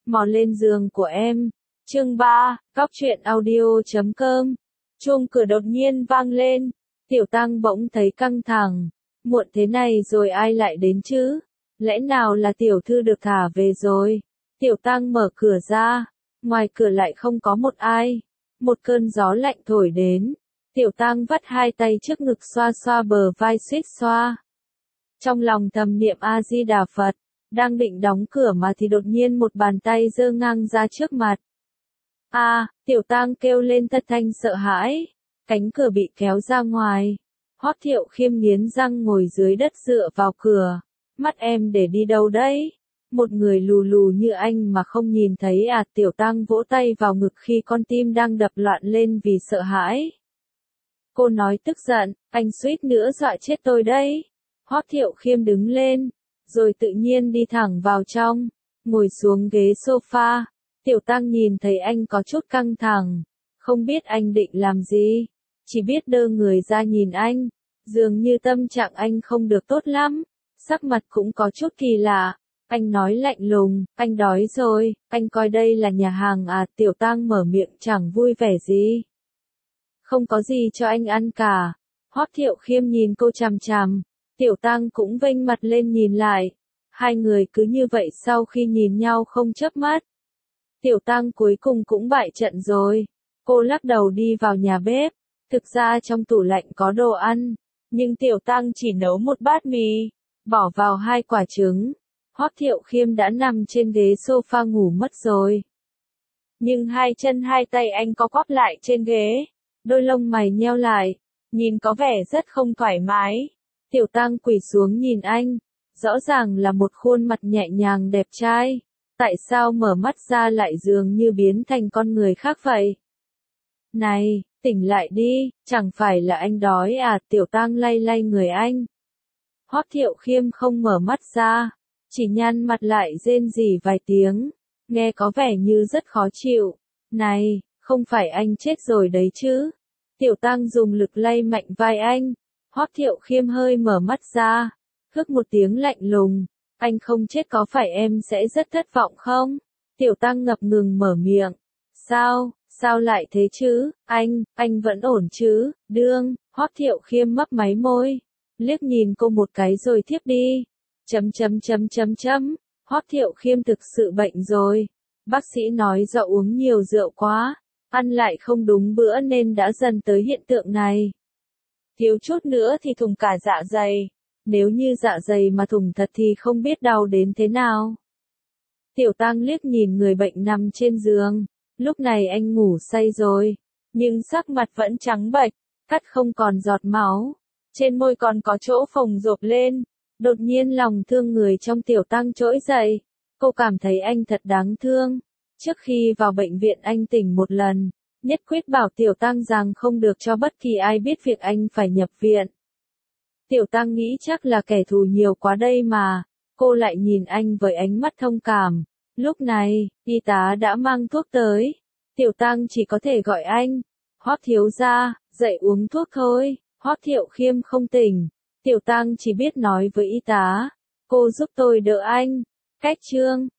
mò lên giường của em. Chương 3, Cóc truyện audio.com. Chuông cửa đột nhiên vang lên, Tiểu Tăng bỗng thấy căng thẳng. Muộn thế này rồi ai lại đến chứ? Lẽ nào là tiểu thư được thả về rồi? Tiểu Tăng mở cửa ra, ngoài cửa lại không có một ai. Một cơn gió lạnh thổi đến, Tiểu Tăng vắt hai tay trước ngực xoa xoa bờ vai suýt xoa. Trong lòng thầm niệm A Di Đà Phật, đang định đóng cửa mà thì đột nhiên một bàn tay giơ ngang ra trước mặt. Tiểu Tăng kêu lên thất thanh sợ hãi, cánh cửa bị kéo ra ngoài. Hoắc Thiệu Khiêm nghiến răng ngồi dưới đất dựa vào cửa. Mắt em để đi đâu đấy? Một người lù lù như anh mà không nhìn thấy à? Tiểu Tăng vỗ tay vào ngực khi con tim đang đập loạn lên vì sợ hãi. Cô nói tức giận, anh suýt nữa dọa chết tôi đấy. Hoắc Thiệu Khiêm đứng lên, rồi tự nhiên đi thẳng vào trong, ngồi xuống ghế sofa. Tiểu Tăng nhìn thấy anh có chút căng thẳng, không biết anh định làm gì, chỉ biết đơ người ra nhìn anh, dường như tâm trạng anh không được tốt lắm, sắc mặt cũng có chút kỳ lạ. Anh nói lạnh lùng, anh đói rồi, anh coi đây là nhà hàng à? Tiểu Tăng mở miệng chẳng vui vẻ gì. Không có gì cho anh ăn cả. Hoắc Thiệu Khiêm nhìn cô chằm chằm, Tiểu Tăng cũng vênh mặt lên nhìn lại. Hai người cứ như vậy sau khi nhìn nhau không chớp mắt. Tiểu Tăng cuối cùng cũng bại trận rồi. Cô lắc đầu đi vào nhà bếp. Thực ra trong tủ lạnh có đồ ăn, nhưng Tiểu Tăng chỉ nấu một bát mì, bỏ vào 2 quả trứng. Hoắc Thiệu Khiêm đã nằm trên ghế sofa ngủ mất rồi. Nhưng hai chân hai tay anh có quắp lại trên ghế, đôi lông mày nheo lại, nhìn có vẻ rất không thoải mái. Tiểu Tăng quỳ xuống nhìn anh, rõ ràng là một khuôn mặt nhẹ nhàng đẹp trai. Tại sao mở mắt ra lại dường như biến thành con người khác vậy? Này, tỉnh lại đi, chẳng phải là anh đói à? Tiểu Tăng lay lay người anh. Hoắc Thiệu Khiêm không mở mắt ra, chỉ nhăn mặt lại rên rỉ vài tiếng, nghe có vẻ như rất khó chịu. Này, không phải anh chết rồi đấy chứ? Tiểu Tăng dùng lực lay mạnh vai anh. Hoắc Thiệu Khiêm hơi mở mắt ra, hức một tiếng lạnh lùng. Anh không chết có phải em sẽ rất thất vọng không? Tiểu Tăng ngập ngừng mở miệng. Sao lại thế chứ? Anh vẫn ổn chứ? Hoắc Thiệu Khiêm mấp máy môi, liếc nhìn cô một cái rồi thiếp đi. Hoắc Thiệu Khiêm thực sự bệnh rồi. Bác sĩ nói do uống nhiều rượu quá, ăn lại không đúng bữa nên đã dần tới hiện tượng này. Thiếu chút nữa thì thủng cả dạ dày. Nếu như dạ dày mà thủng thật thì không biết đau đến thế nào. Tiểu Tăng liếc nhìn người bệnh nằm trên giường. Lúc này anh ngủ say rồi, nhưng sắc mặt vẫn trắng bệch, cắt không còn giọt máu. Trên môi còn có chỗ phồng rộp lên. Đột nhiên lòng thương người trong Tiểu Tăng trỗi dậy. Cô cảm thấy anh thật đáng thương. Trước khi vào bệnh viện anh tỉnh một lần, nhất quyết bảo Tiểu Tăng rằng không được cho bất kỳ ai biết việc anh phải nhập viện. Tiểu Tăng nghĩ chắc là kẻ thù nhiều quá đây mà. Cô lại nhìn anh với ánh mắt thông cảm. Lúc này, y tá đã mang thuốc tới. Tiểu Tăng chỉ có thể gọi anh. Hoắc thiếu gia, dậy uống thuốc thôi. Hoắc Thiệu Khiêm không tỉnh. Tiểu Tăng chỉ biết nói với y tá. Cô giúp tôi đỡ anh. Cách chương